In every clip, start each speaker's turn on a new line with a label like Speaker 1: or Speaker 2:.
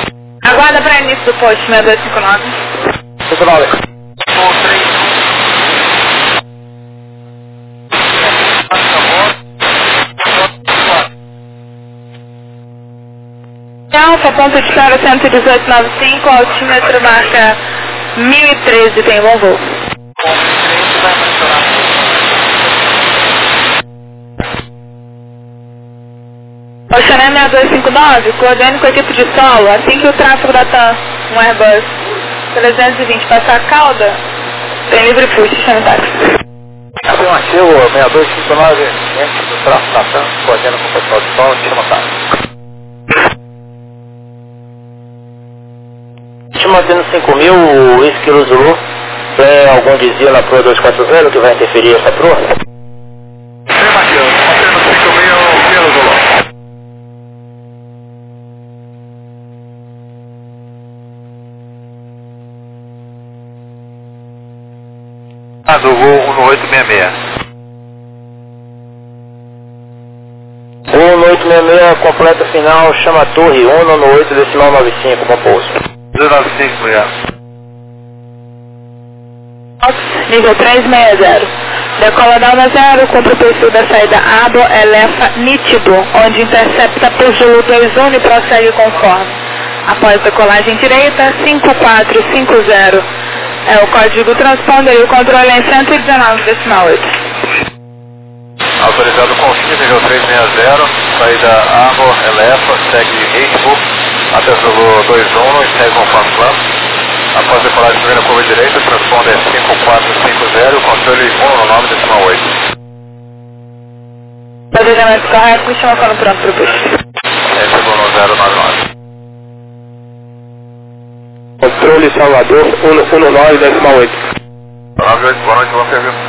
Speaker 1: Aguarda para início do posto, 6259.
Speaker 2: 59.
Speaker 1: Alfa, ponto de espera 11895, altímetro marca 1013, tem bom voo. Oceané 6259, coordene com a equipe de solo, assim que o tráfego da TAM, um Airbus 320 passar a cauda, tem livre push, chama o táxi.
Speaker 2: Afirmativo, 6259, gente do tráfego da TAM, coordena com o pessoal de solo, chama o táxi. Mantendo 5.000, o Isquilo Zulu, tem algum desvio na Proa 240 que vai interferir essa Proa?
Speaker 3: Afirmativo, mantendo 5.000, Isquilo Zulu. Do voo 1866.
Speaker 2: 1866, completa final, chama a torre 198,95, com pouso.
Speaker 3: 295, obrigado.
Speaker 1: Nível 360. Decola da 0, cumpre o perfil da saída Abo, Elefa, nítido, onde intercepta por Zulu 21 e prossegue conforme. Após decolagem direita, 5450. É o código transponder e o controle em 119,8.
Speaker 3: Autorizado confirme, nível 360, saída Abo, Elefa, segue ritmo, até Zulu 21 e segue conforme plano. Após decolar de primeira curva direita, transponder 5450, controle 119,8.
Speaker 1: Planejamento correto, me chama quando pronto para o push.
Speaker 3: Segundo 099.
Speaker 2: Controle Salvador 119,8.
Speaker 3: 98, boa noite, bom serviço.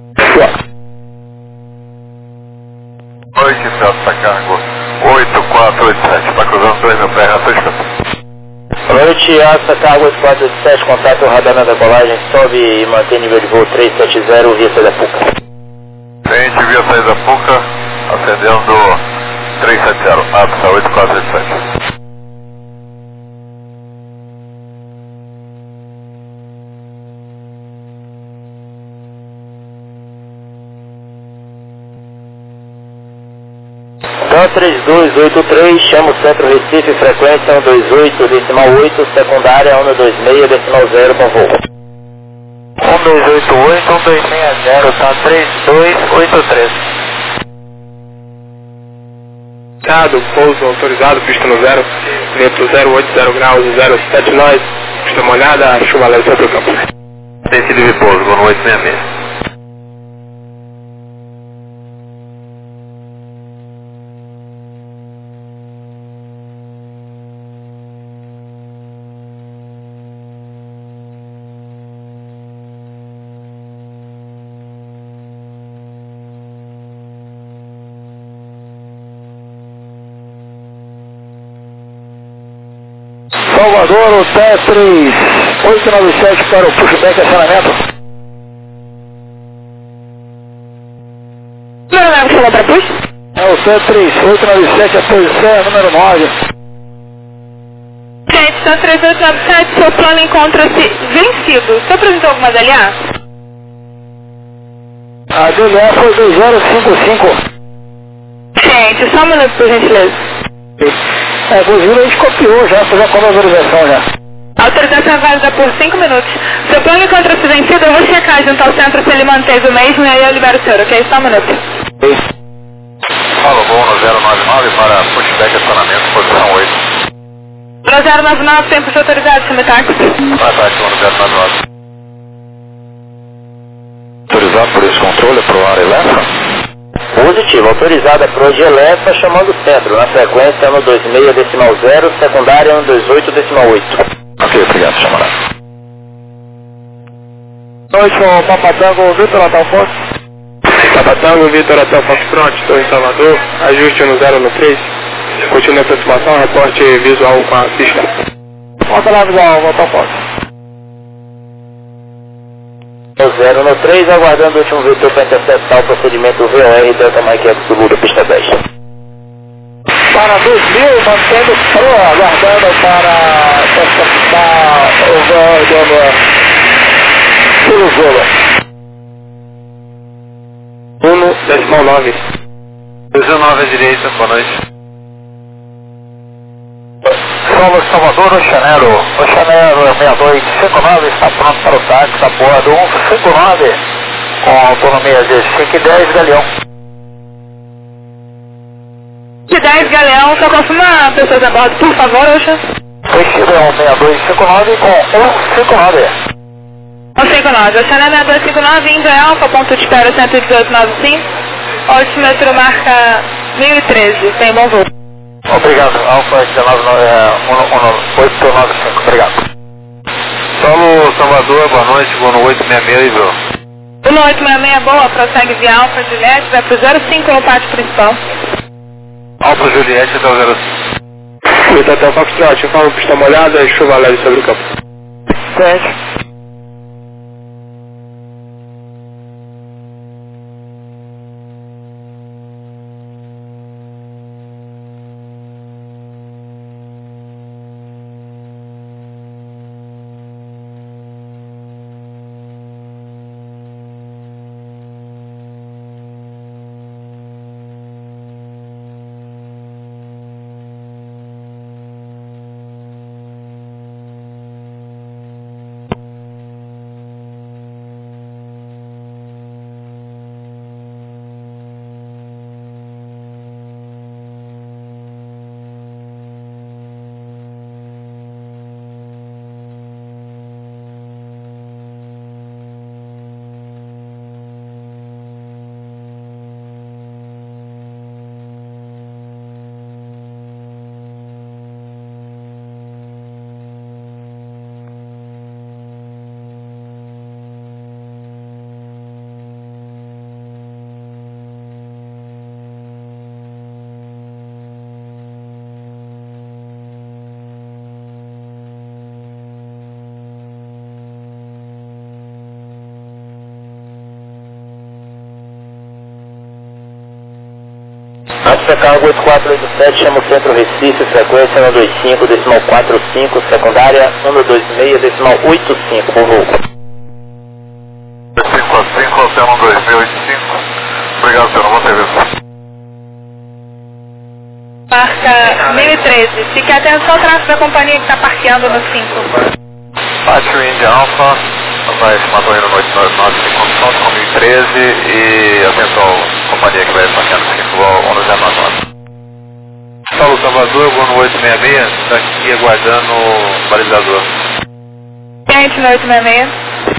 Speaker 3: Boa noite, Celta Cargo 8487, está cruzando 2.000 pés na sua escada.
Speaker 2: Boa noite, Alfa Cargo 8487, contato o radar na decolagem, sobe e mantém nível de voo 370 via saída Puca.
Speaker 3: Frente via saída Puca, acendendo 370, Alfa 8487.
Speaker 2: Então 3283, chama o Centro Recife, frequência 128,8, secundária 126,0, com voo.
Speaker 3: 1288, 1260, tá 3283.
Speaker 2: Pouso autorizado, pista no 0, vento 080 graus, 079, pista molhada, chuva leve sobre o campo.
Speaker 3: Tem sido de pouso, boa noite, 66.
Speaker 2: Salvador, o T3 897 para o pushback acionamento.
Speaker 1: Número 9 chamou para push?
Speaker 2: É o T3 897, a posição é número 9.
Speaker 1: Gente, está 3897, seu plano encontra-se vencido. Você apresentou alguma DLA?
Speaker 2: A DLA foi 2055.
Speaker 1: Gente, só um minuto, por gentileza.
Speaker 2: Inclusive a gente copiou já, fez a autorização já.
Speaker 1: A autorização é válida por 5 minutos. Seu plano encontra-se vencido, eu vou checar junto ao centro se ele manteve o mesmo e aí eu libero o senhor, ok? Só um minuto.
Speaker 3: Fala, voo no 099 para pushback acionamento, posição 8.
Speaker 1: No 099, tempo de autorizado, chame táxi.
Speaker 3: Vai, no 099.
Speaker 2: Autorizado por esse controle para o ar Elefa? Positivo, autorizada para o Elefa chamando o centro, na frequência 126,0, secundária 128,8.
Speaker 3: Ok, obrigado, chamará.
Speaker 2: Noite, com Papatango, Vitor Natal Fox. Papatango, Vitor Natal Fox, pronto, estou em Salvador, ajuste no 013. Continue a aproximação, reporte visual com a pista. Volta lá visual, Natal Fox. 013, aguardando o último vetor para interceptar o procedimento VOR Delta Mike Zulu da pista 10. Para 2000, mantendo proa, aguardando para aguardando a Zulu. 1,9.
Speaker 3: 19 à direita, boa noite. Solo Salvador, Oceanero 6259 está pronto para o táxi a bordo 159 com autonomia de 5 e 10, Galeão.
Speaker 1: De 10, Galeão, só confirma pessoas a bordo, por favor, Oxa.
Speaker 3: Oceanero 6259 com 159.
Speaker 1: 159, Oceanero 6259, indo é Alfa, ponto de espera 11895, altímetro marca 1013, tem bom voo.
Speaker 3: Obrigado, Alfa 19895, obrigado. Solo Salvador, boa noite, vou no 866 e viu.
Speaker 1: 1866, boa, prossegue via Alfa Juliette, vai pro 05 no pátio principal.
Speaker 3: Alfa Juliette até o 05.
Speaker 2: Vitor Hotel Foxtrot, informa pista molhada e chuva leve sobre o campo.
Speaker 3: Certo. Chicago 8487, chama o centro Recife, frequência 125, decimal 45, secundária 126, decimal 85, por voo. 555, Oceano 2085, obrigado, senhor, não vou ter visto.
Speaker 1: Marca 1013, fique atento ao tráfego da companhia que está parqueando no 5.
Speaker 3: Pátio India Alpha, vai se matou aí no 899 com 1013 e atenção, companhia que vai parquear no 5, voo 1099. Solo Salvador, vou no 866, está aqui aguardando o balizador.
Speaker 1: Gente, no 866.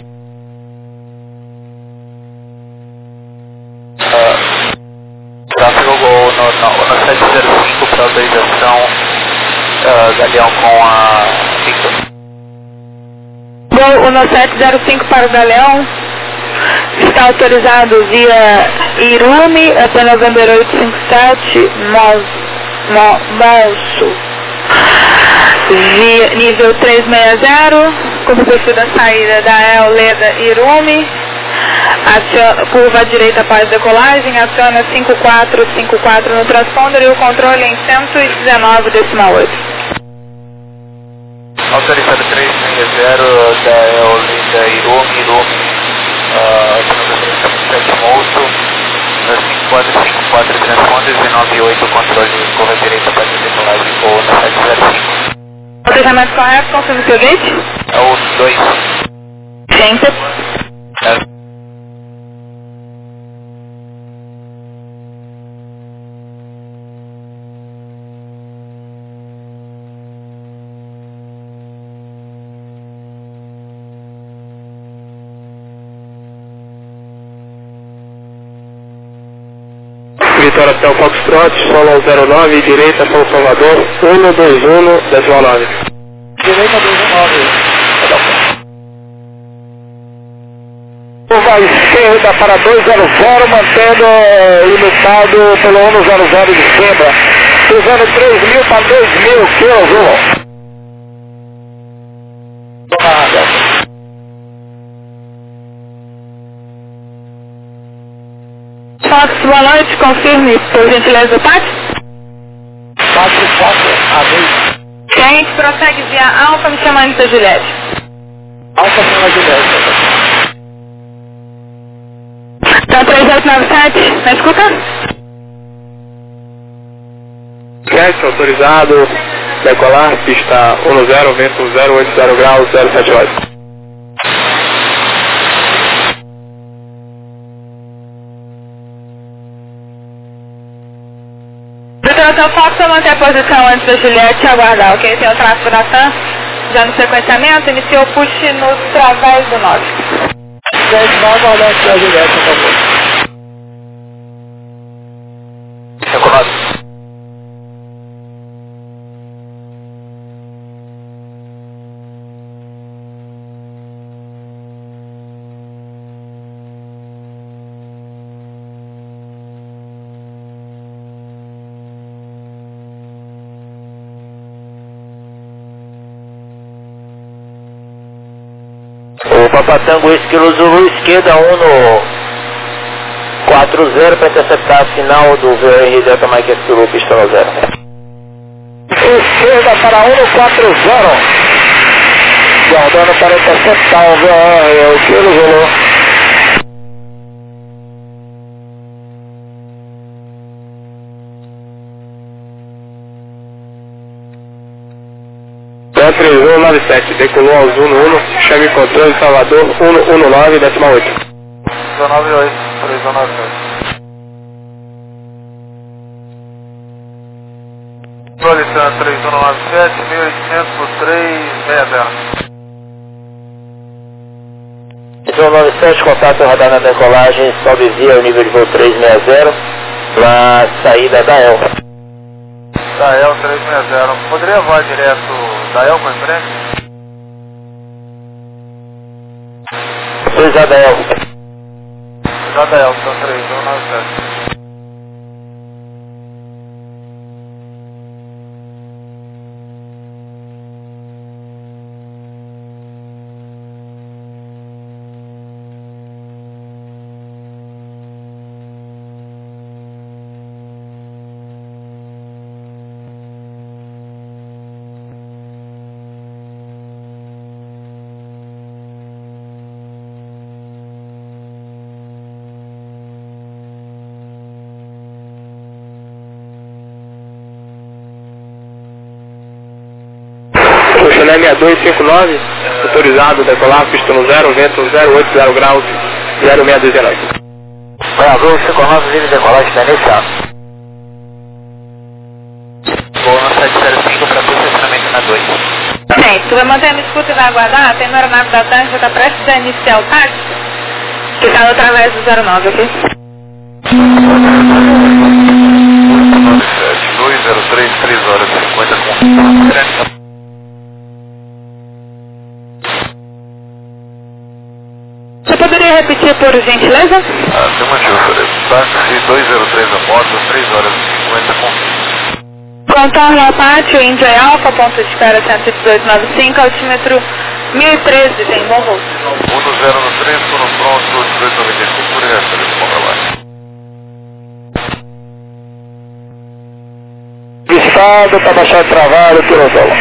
Speaker 3: Tráfego no 705 para autorização, Galeão com a Victor.
Speaker 1: Voo 1705 para o Galeão, está autorizado via Irumi, até November 857, Monso, via nível 360, como perfil da saída da El Leda Irumi, curva à direita após decolagem, aciona 5454 no transponder e o controle em 119,8.
Speaker 3: Autorizado 360 da El Leda Irumi, Monso, 5454 transponder, 198 controle curva à direita após decolagem ou na 705.
Speaker 1: Autorizamento correto, confirme seu gate?
Speaker 3: É o 2.
Speaker 1: Gente.
Speaker 2: Vitória Hotel Foxtrot, solo 09, direita São Salvador, 121, decimal 9.
Speaker 3: Direita 219.
Speaker 2: Vai esquerda para 200, mantendo limitado pelo 100 de esquerda. Usando 3.000 para 2.000, km.
Speaker 1: Fox, boa noite, confirme, por gentileza, o pátio?
Speaker 3: Pátio, a vez.
Speaker 1: Gente, prossegue via Alfa, me chamando de Juliette.
Speaker 2: Alfa acima de 10.
Speaker 1: Tá 3897, me escuta?
Speaker 2: Jet autorizado, decolar, pista 10, vento 080 graus, 07 horas.
Speaker 1: Vitor Fox, manter a posição antes da Juliette e aguardar, ok? Tem o tráfego da TAM, já no sequenciamento, iniciou o push no través do norte.
Speaker 2: Gente, vai aguardar antes da Juliette, por favor.
Speaker 3: Decolado. O Papatango Esquilo Zulu, esquerda 1 no 40 para interceptar a final do VR Delta Mike Zulu, pistola 0.
Speaker 2: Esquerda para 1 no 40. Guardando para interceptar o VR, Esquilo Zulu. Então 3197, decolou ao Zuno 1, chame controle Salvador 119, 18.
Speaker 3: 198, 3197. Solicitando 3197, 1800 por 360. 3197, contato radar na decolagem, sobe via o nível de voo 360, para saída da Elva. Da El 360. Poderia voar direto da El para frente? Pois da El. Já da El, são 3197.
Speaker 2: Chanel 6259, autorizado, decolar, pista no 0, vento 080 graus, 0619.
Speaker 3: Azul 59, livre decolagem está iniciado. Voo no 705 para posicionamento na 2.
Speaker 1: Bem, tu vai manter a escuta e vai aguardar, tem no aeronave da TAM, já está prestes a iniciar o táxi, que está no través do 09, ok?
Speaker 3: 203, 3 horas e 50 com.
Speaker 1: Você poderia repetir por gentileza?
Speaker 3: Tem motivo por isso. Táxi 203 a moto, 3 horas e 50 com.
Speaker 1: Contorno Apache, India Alpha, ponto de espera 11895, altímetro 1013, tem bom voo.
Speaker 3: 1 no 0 no 3, turno pronto, 1895 por resto, bom trabalho.
Speaker 2: Estado para baixar travado, Pirosolo.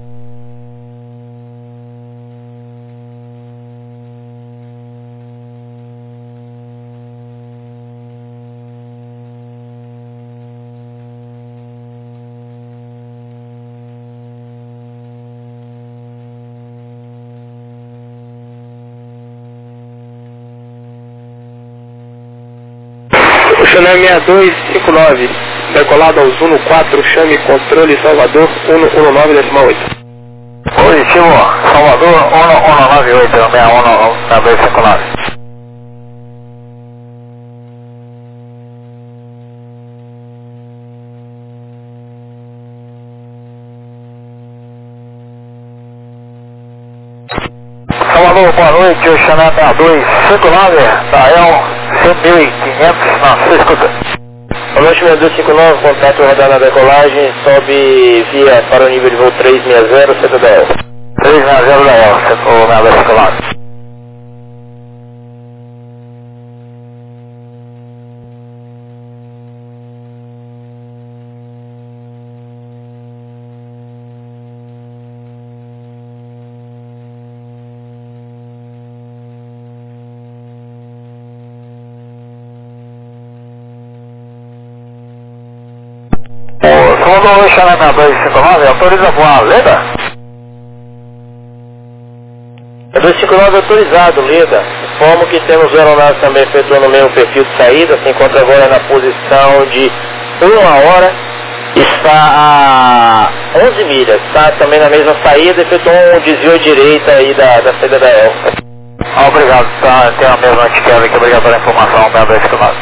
Speaker 2: Chanel 6259, decolado ao Zuno 4, chame controle Salvador 119, 18.
Speaker 3: Positivo, Salvador 1198, 61 na 259. Salvador, boa noite, o Chanel 6259, da El 1.500, na sua escuta.
Speaker 2: Boa noite, 6259, contato radar na decolagem, sobe via para o nível de voo 360, centro da El.
Speaker 3: 360 da El, centro na 259. Gol Xanana 259, autoriza voar Leda?
Speaker 2: É 259 autorizado, Leda. Informo que temos o aeronave também efetuando o mesmo perfil de saída, se encontra agora na posição de 1 hora, está a 11 milhas, está também na mesma saída, efetuou um desvio à direita aí da saída da Elfa.
Speaker 3: Obrigado, tá, tem a mesma etiqueta aqui, obrigado pela informação, 6259.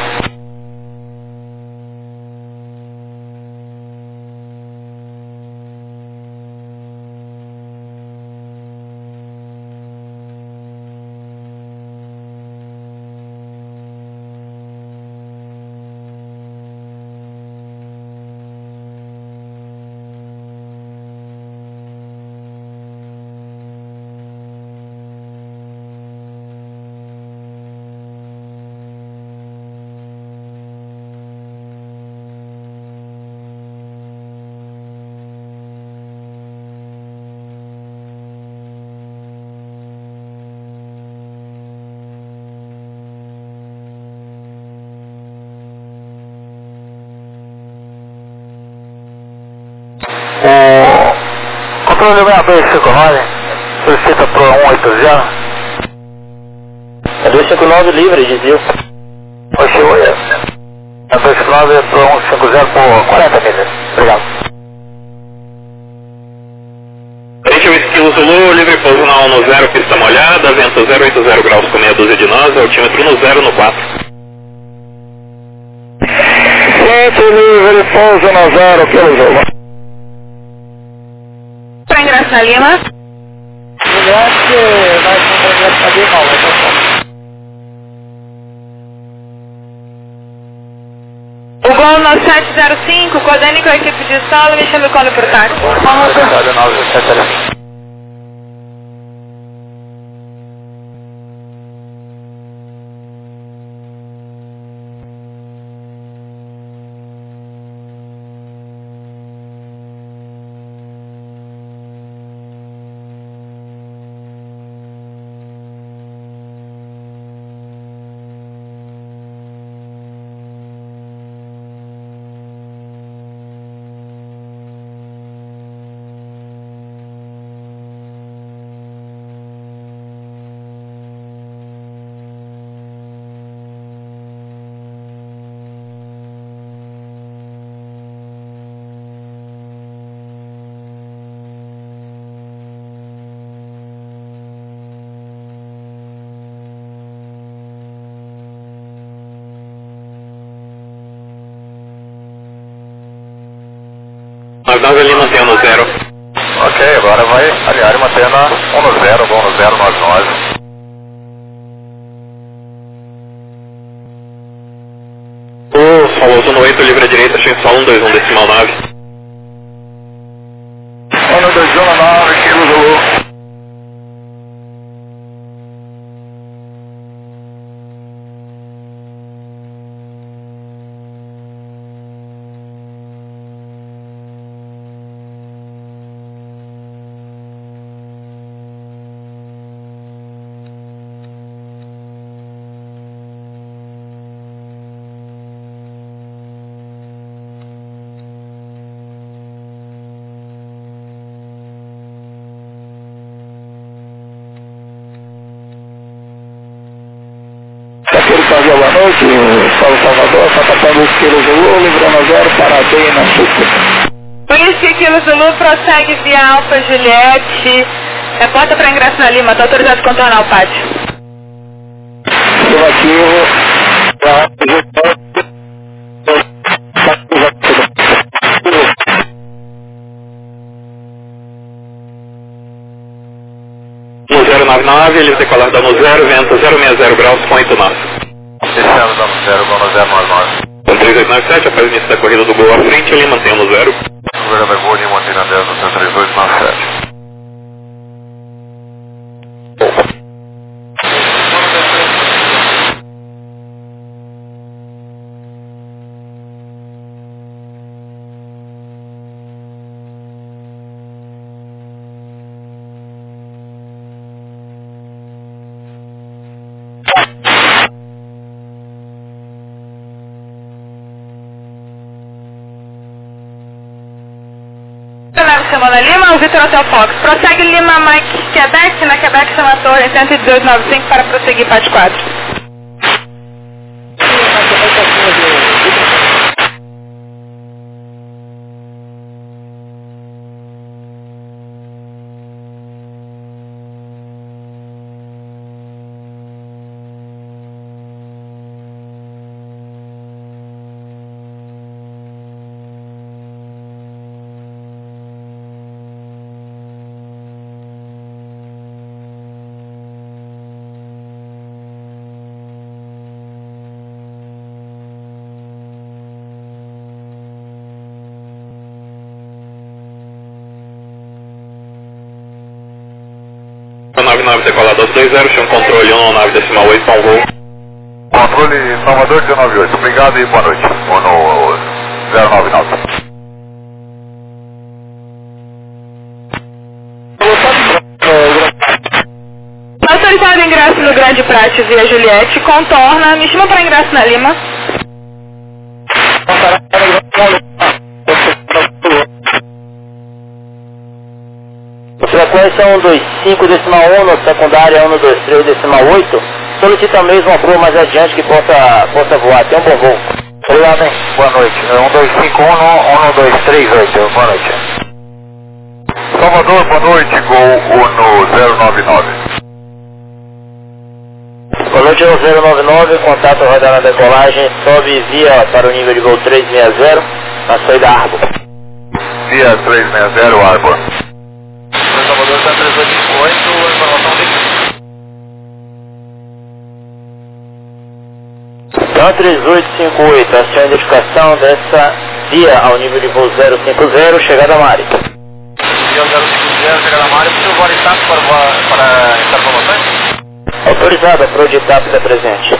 Speaker 3: O controle 6259 solicita pro 180.
Speaker 2: É 259 livre, desvio.
Speaker 3: Oxi, oi. É 259 pro 150 por 40 milhas. Obrigado.
Speaker 4: Frente ao Esquilo Zulu, livre pouso na 10, pista molhada, vento 080 graus com meia dúzia de nós, altímetro no 0 no 4.
Speaker 3: Frente livre pouso na 0, Esquilo Zulu.
Speaker 1: Para ingresso na Lima.
Speaker 3: Eu acho que vai ser um projeto pra bem mal,
Speaker 1: O Gol 9705, coordene com a equipe de solo, me chame quando por táxi.
Speaker 4: Nós ali mantendo 0.
Speaker 3: Ok, agora vai aliar e manter na 1-0, bom no 099.
Speaker 4: O famoso no 8, livre à direita, achei só 121 decimal 9.
Speaker 3: 1-219, Kilo Zulu. Boa noite, Paulo Salvador, Sapatão do Esquilo Zulu, livrando 0, Paradei na Chuca.
Speaker 1: Polícia Esquilo Zulu prossegue via Alfa Juliette, reporta para ingresso na Lima, está autorizado a contornar o pátio.
Speaker 3: Afirmativo,
Speaker 4: No 099, ele decolar dano 0, vento 060 graus com 8 nós.
Speaker 3: Descendo dano 0, bom no 099.
Speaker 4: Com 3897, após o início da corrida do Gol à frente, ele mantém o 0.
Speaker 3: Governo da Gol, mantém na 10 no 3297.
Speaker 1: Ramona Lima, o Vitor Hotel Fox. Prossegue Lima Mike Quebec, na Quebec Chama Torre 11895 para prosseguir PAD 4.
Speaker 4: Decolado 220, chão controle 19 decimal 8, bom voo.
Speaker 3: Controle Salvador 198, obrigado e boa noite. Vou no 099.
Speaker 1: Autorizado ingresso no Grande Prate via Juliette, contorna, me chama para ingresso na Lima.
Speaker 5: Frequência 125 decimal 1, no secundária 123 decimal 8. Solicita mesmo uma rua mais adiante que possa voar. Tem um bom voo.
Speaker 3: Obrigado, hein? Boa noite. 1251 1238. Boa noite. Salvador, boa noite. Gol no 099.
Speaker 5: Boa noite, 099. Contato rodar na decolagem. Sobe via para o nível de voo 360 na saída Arbor.
Speaker 3: Via 360 Arbor.
Speaker 2: Salvador está 3858, informação de...
Speaker 5: Então 3858, a sua identificação dessa via ao nível de voo 050, chegada a Mari.
Speaker 2: Via 050, chegada a Mari, preciso voar status para estar informações?
Speaker 5: Autorizada, para o de TAP da presente.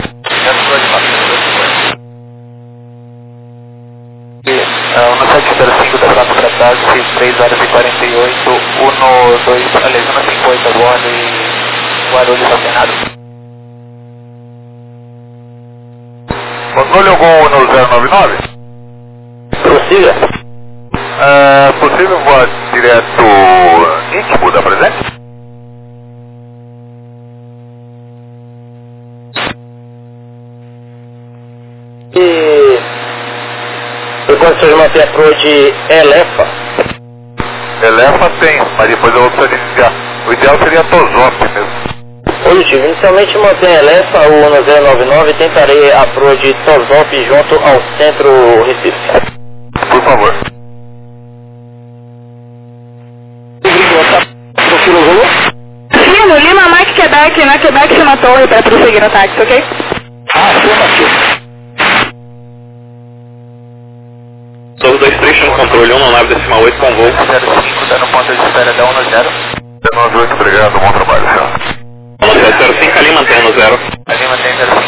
Speaker 2: No 705 da Praça para táxi, 3 horas e 48, 12, aliás, 150 agora e Guarulhos apenado.
Speaker 3: Controle o gol no 099?
Speaker 5: Prossiga.
Speaker 3: É possível voar direto íntimo da presente?
Speaker 5: E quando você manter a proa de Elefa?
Speaker 3: Elefa tem, mas depois eu vou precisar iniciar. O ideal seria Tosop mesmo.
Speaker 5: Positivo. Inicialmente mantém Elefa, o 1099, e tentarei a proa de Tosop junto ao centro Recife.
Speaker 3: Por favor.
Speaker 1: Sim, Lima Mike Quebec, na Quebec Chama Torre para prosseguir no táxi, ok?
Speaker 5: Afirmativo.
Speaker 4: 223, chão controle 19 decimal 8, bom voo.
Speaker 2: 05, dando ponto de espera da 10.
Speaker 3: 98, obrigado, bom trabalho, senhor.
Speaker 4: 1705, ali mantendo 0.
Speaker 2: Ali mantém 05.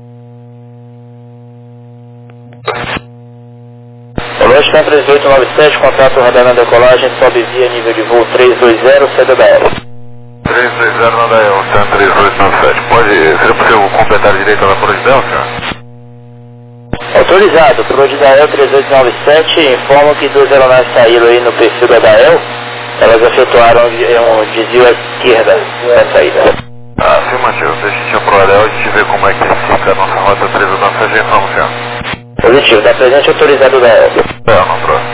Speaker 5: Colégio 3897, contato radar na decolagem, sobe via nível de voo 320, saída da Ela.
Speaker 3: 320 na Dael, 3897. Seria possível completar direito na proa de Dael, senhor?
Speaker 5: Autorizado, proa de Dael 3897, informam que duas aeronaves saíram aí no perfil da Dael, elas efetuaram um desvio à esquerda na saída.
Speaker 3: Afirmativo, deixa a gente aprovar Dael, a gente vê como é que fica a nossa rota 397, informa, senhor.
Speaker 5: Positivo, da presente autorizado da Ela.
Speaker 3: Dael, não prova.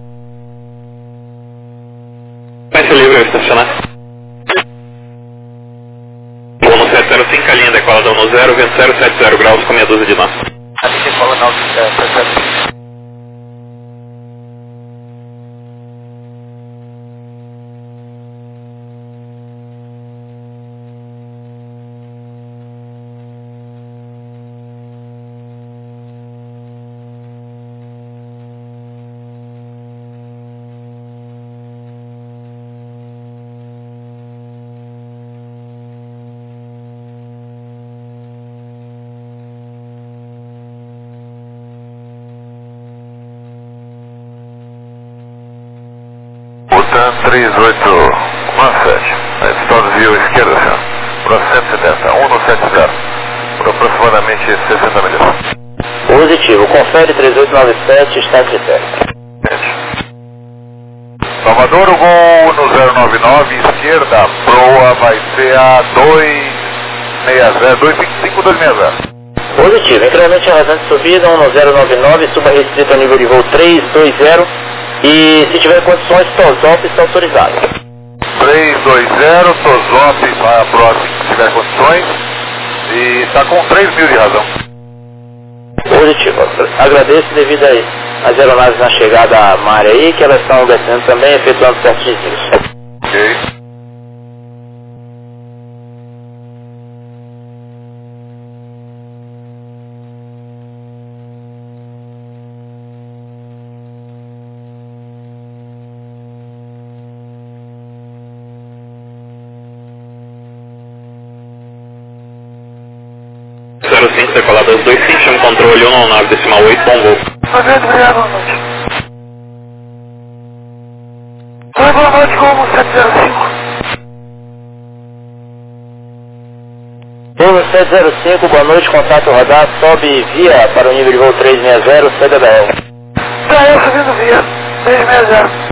Speaker 4: Vai ser livre ao estacionar. Voo no 705, a linha decolada 10, vento 070 graus com meia dúzia de nós.
Speaker 2: Ali que fala não,
Speaker 3: Butan 3817. Estado via esquerda, senhor. Para 170, 170. Por aproximadamente 60 milhas.
Speaker 5: Positivo, confere 3897, está critério.
Speaker 3: Salvador, o gol no 099, esquerda, proa vai ser a 255, 260.
Speaker 5: Positivo, incremento rasante de subida, 1099, suba restrito a nível de voo 320 e se tiver condições, TOZOP está autorizado.
Speaker 3: 320, TOZOP vai a próxima se tiver condições e está com 3 mil de razão.
Speaker 5: Positivo, agradeço devido às aeronaves na chegada à área aí, que elas estão descendo também, efetuando certos desvios.
Speaker 3: Ok.
Speaker 4: Decolado aos 25, chama controle 199,8, bom voo.
Speaker 2: Obrigado, boa noite. Oi, boa noite, como 705.
Speaker 5: Voo 705, boa noite, contato radar, sobe via para o nível de voo 360, saída da El.
Speaker 2: Da El subindo via, 360.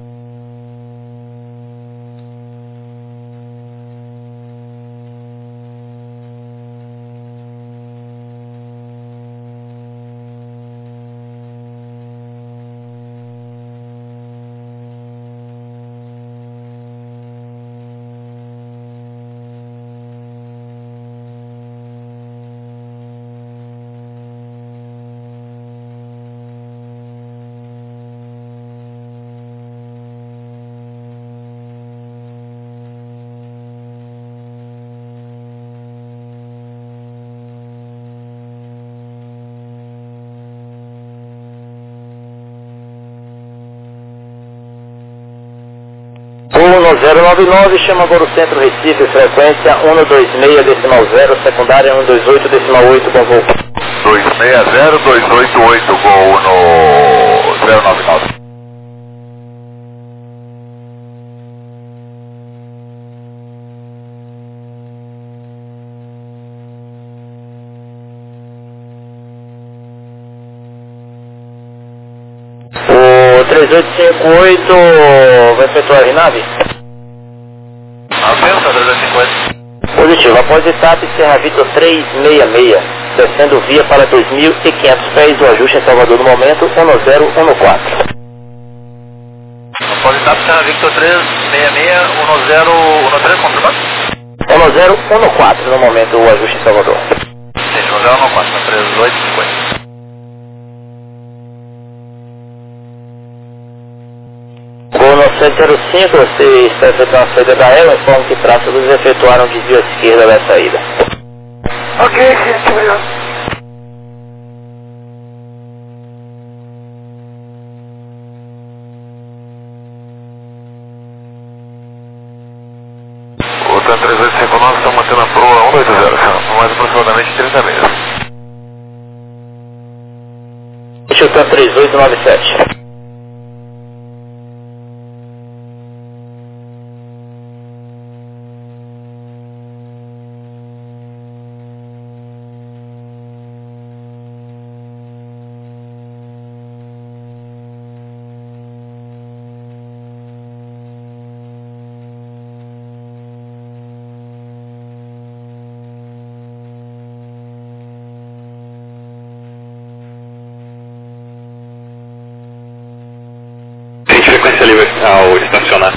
Speaker 5: Voo no 099, chama agora o centro Recife, frequência 126.0, secundária 128.8, bom voo.
Speaker 3: 260-288, gol no 099.
Speaker 5: O 3858 vai efetuar a RNAV?
Speaker 3: Aumenta 350.
Speaker 5: Positivo, após etapa Serra Vitor 366, descendo via para 2.500 pés, o ajuste em Salvador no momento 1014.
Speaker 3: Após etapa Serra Victor 366, 1013, confirmado?
Speaker 5: 1014 no momento, o ajuste em Salvador.
Speaker 3: Sim, 1014, 3850.
Speaker 5: Gol no 705, você está efetuando a saída da El, informo que tráfegos efetuaram desvio à esquerda da saída.
Speaker 2: Ok, gente, obrigado.
Speaker 3: O TAN 3859 está mantendo a proa 180, por mais aproximadamente 30 meses.
Speaker 5: Este é o TAN 3897.
Speaker 4: Frequência livre ao estacionar.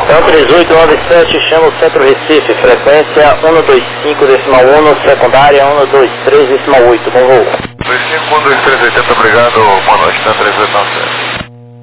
Speaker 5: Então 3897, chama o Centro Recife, frequência 125,1, secundária 123,8, bom voo.
Speaker 3: 25-12380, obrigado, boa noite, tá 3897.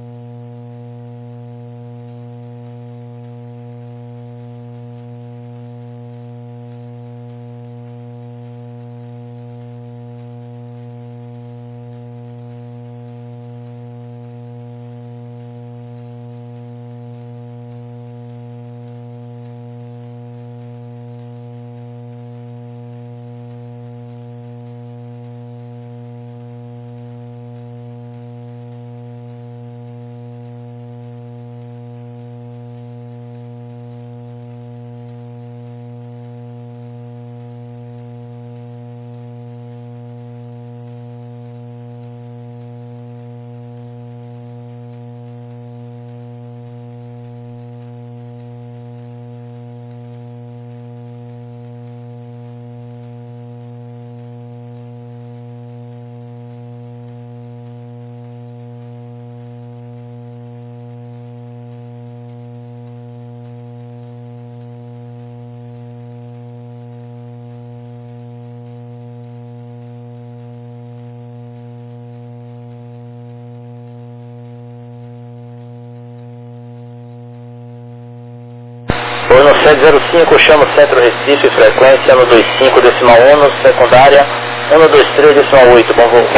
Speaker 5: Oi, no 705, chama o Centro Recife, frequência 125,1, secundária 123,8, bom voo.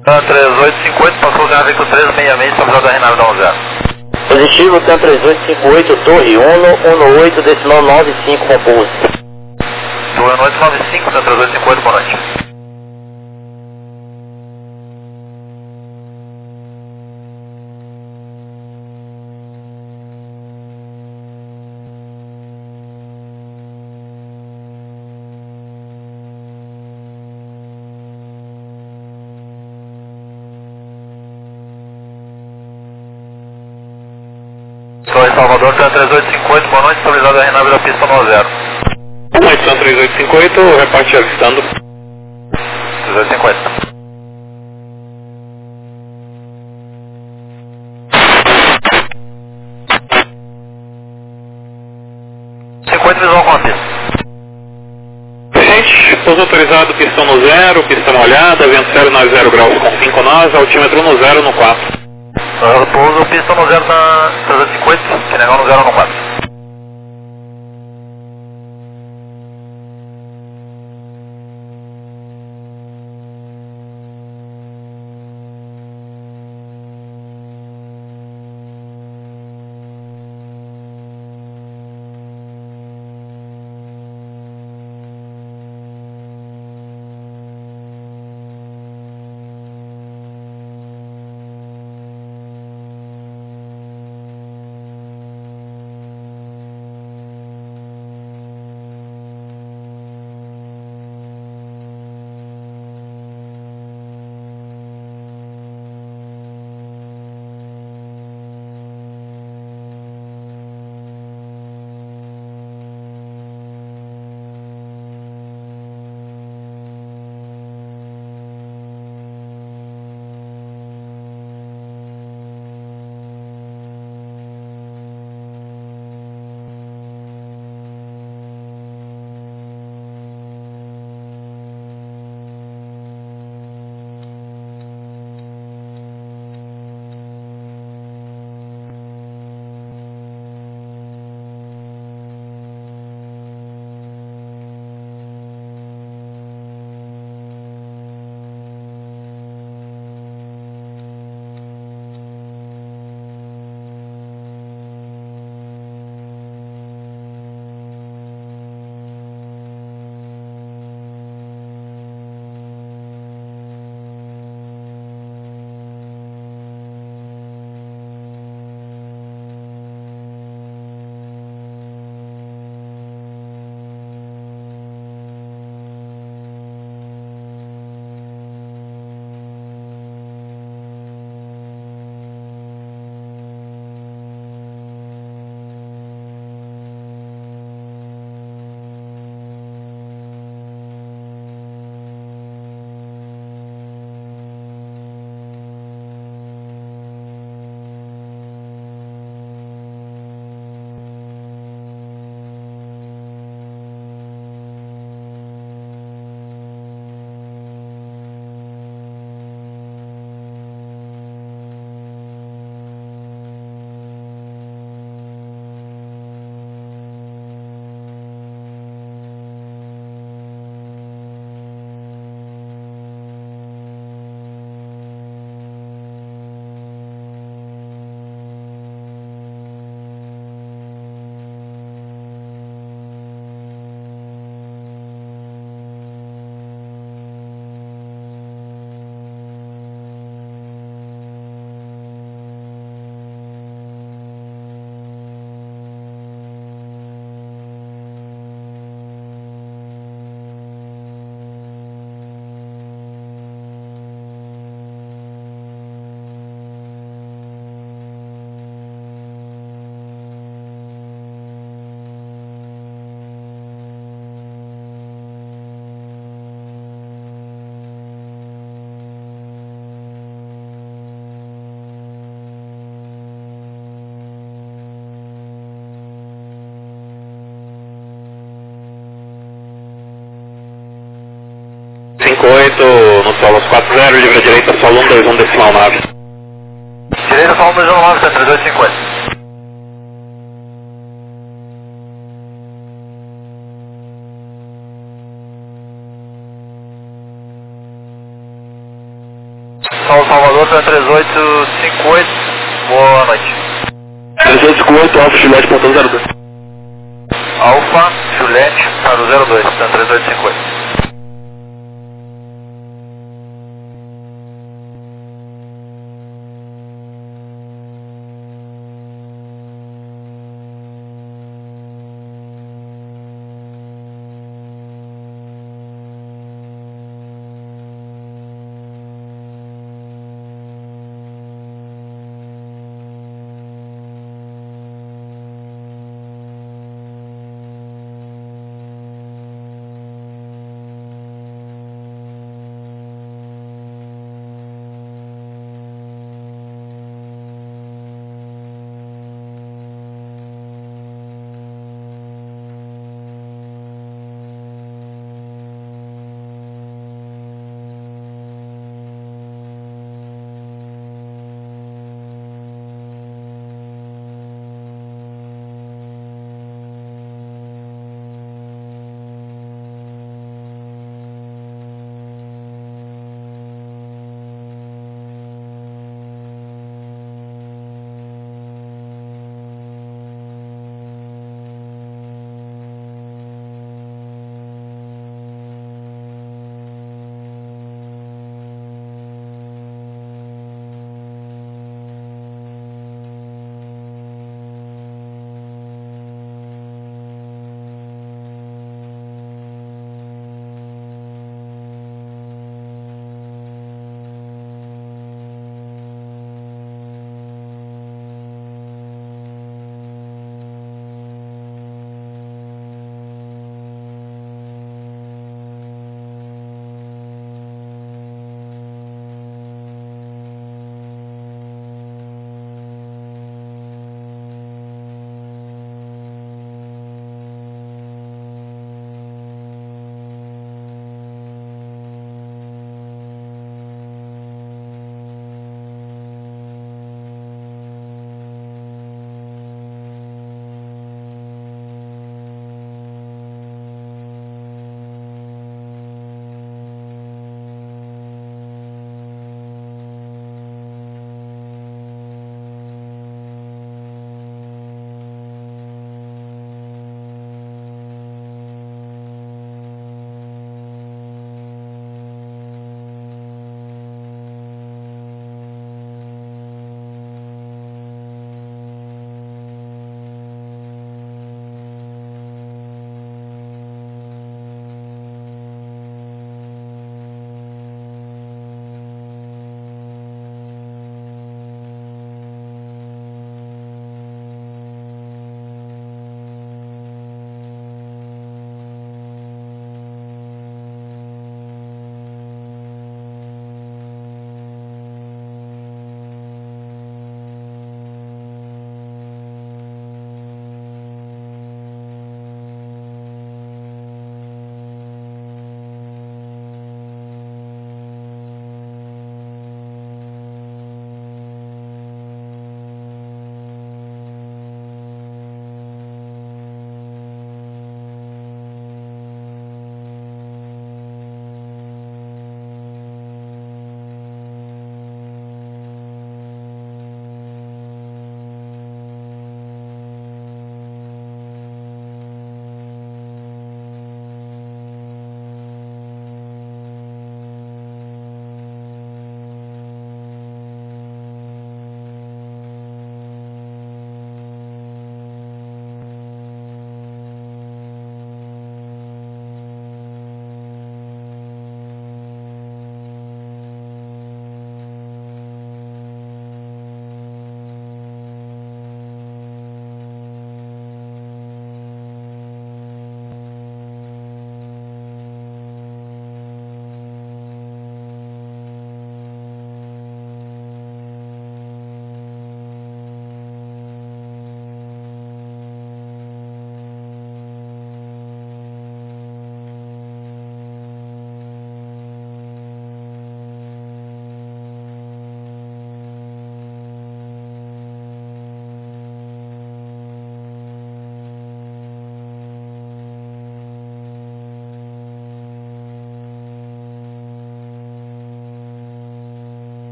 Speaker 3: TAM 3858, passou o Zero Victor 1366, estabilizado da RNAV da 10.
Speaker 5: Positivo, TAM 3858, Torre 118, decimal 95, compouso.
Speaker 3: Torre 1895, TAM 3858, boa noite. Torre Salvador, TAM 3858, boa noite, estabilizado da RNAV da pista 90.
Speaker 4: Boa noite, TAM 3858, reparte avistando.
Speaker 3: 3850. Visual com a pista.
Speaker 4: Gente, pouso autorizado, pistão no 0, pista molhada, vento 090 graus com 5 nós, altímetro no 0 no 4.
Speaker 3: Pouso, pista no 0 na 350, que negócio no 0 no 4.
Speaker 4: no Solos 40, livre direita, solo 121 decimal 9.
Speaker 3: Direita, solo 121 9, 3250. São Salvador, 3858, boa noite.
Speaker 2: 3858, Alfa Juliette, portão 02.
Speaker 3: Alfa Juliette para o 02, 3858.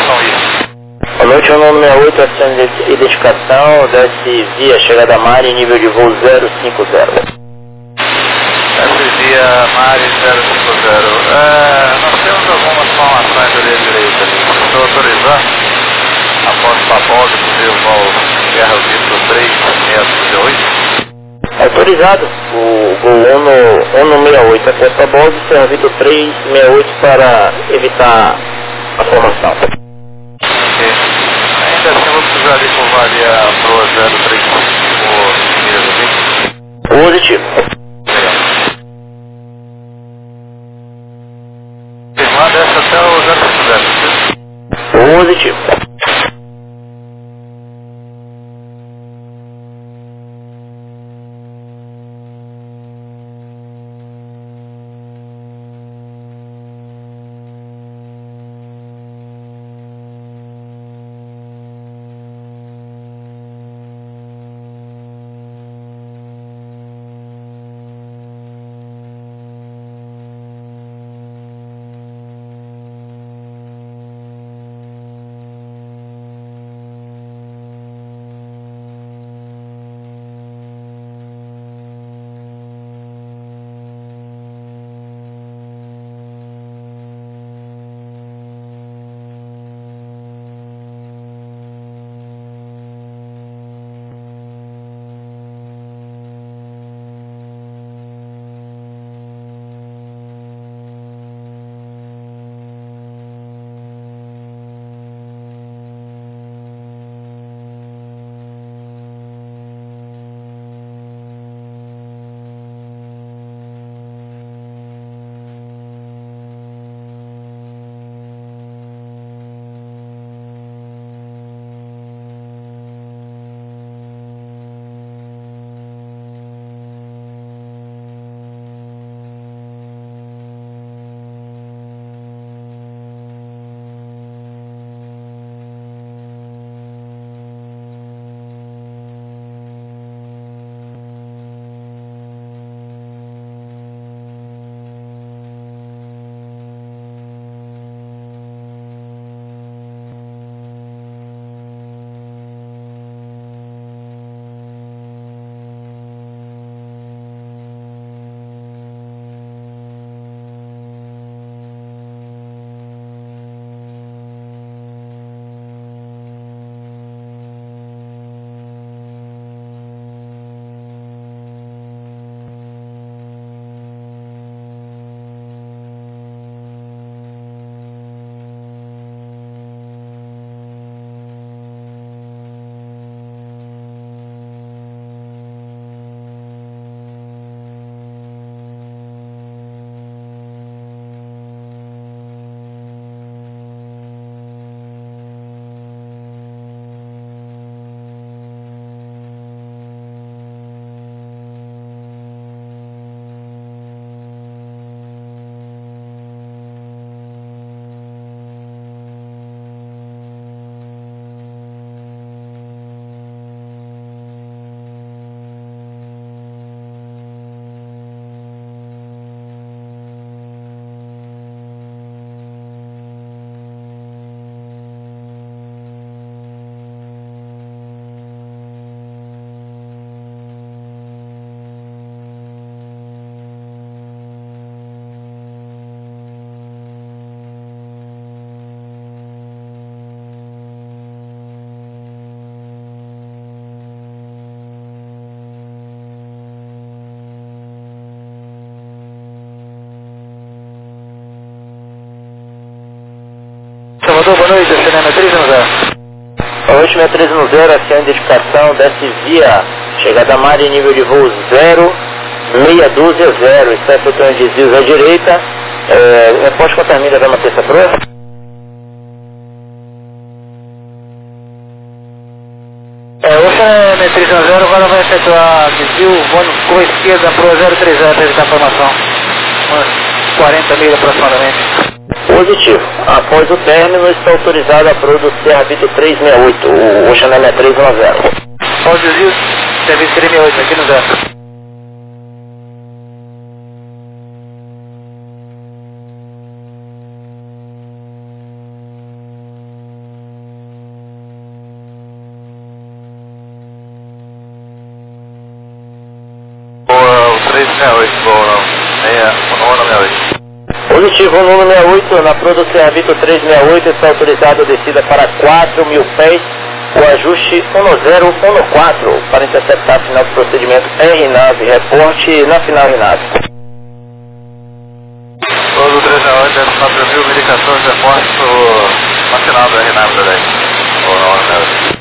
Speaker 3: informação aí.
Speaker 5: Boa noite, meu nome é 68, ação de identificação, desce via chegada mar em nível de voo 050.
Speaker 3: Desce via Mari 050. Nós temos algumas informações ali à direita. Se estou autorizar, após Papolga, possível voo Guerra Vitor 3608.
Speaker 5: Autorizado, o gol 168, após Papolga, Guerra Vitor 368 para evitar a formação.
Speaker 3: Ainda assim, vou precisar de curvar ali a Proa 035 por
Speaker 5: Positivo.
Speaker 3: Firmar dessa até o 050.
Speaker 5: Positivo.
Speaker 3: Salvador, boa noite, cinema 310.
Speaker 5: Boa noite, 6310, ação de identificação, desce via chegada mar em nível de voo 0620, está efetuando desvios à direita, reporte com a termina da terça proa.
Speaker 3: Ocean 310 agora vai efetuar desvio, voando com a esquerda Proa 030 para evitar a formação. Umas 40 milhas aproximadamente.
Speaker 5: Positivo. Após o término, está autorizado a proa do Serra Vitor 368, o Ocean 6310.
Speaker 3: Após o desvio, serviço 368 aqui no zero. 368, voo não. 68.
Speaker 5: Positivo, número 68, na produção Vitor 368, está autorizado a descida para 4.000 pés, o ajuste 1014, para interceptar final do procedimento RNAV, reporte na final RNAV.
Speaker 3: Todo 368, dentro do 4.000, verificação de reporte na final do RNAV também. Ou não, né?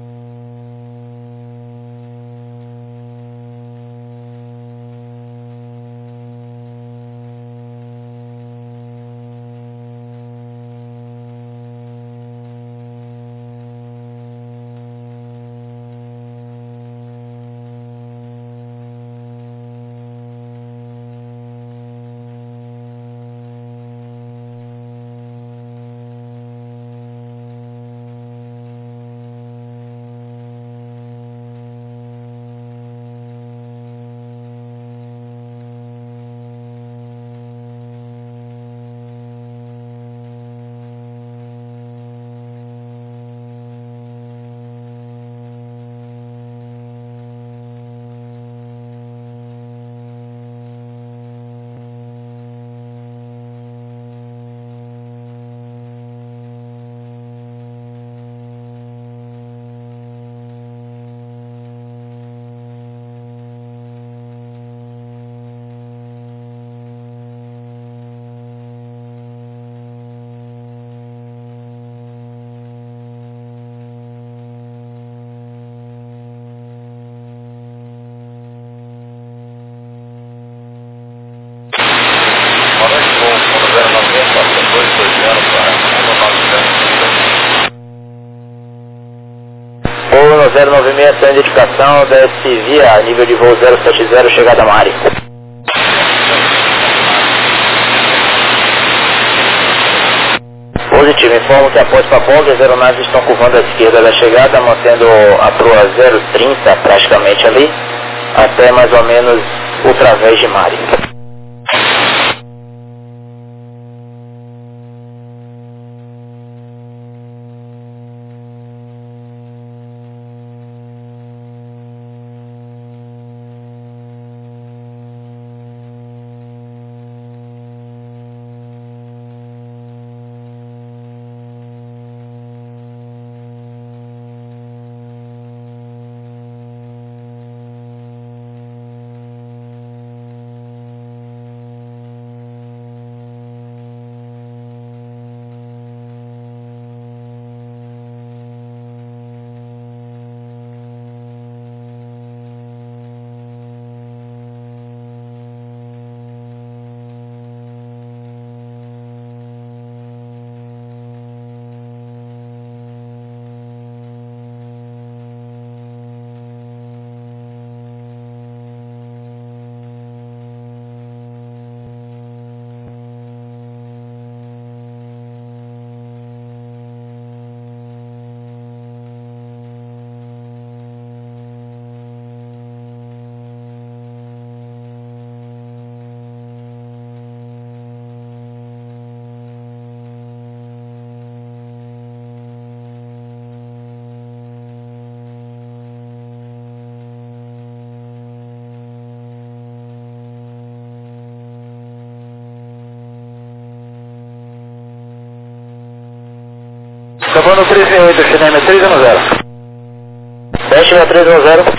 Speaker 5: Voo 096, sem identificação, desce via nível de voo 070, chegada a Mari. Positivo, informo que após Papoga, as aeronaves estão curvando à esquerda da chegada, mantendo a proa 030 praticamente ali, até mais ou menos ultravés de Mari. Acabou no 368, CNM 310. Teste 310.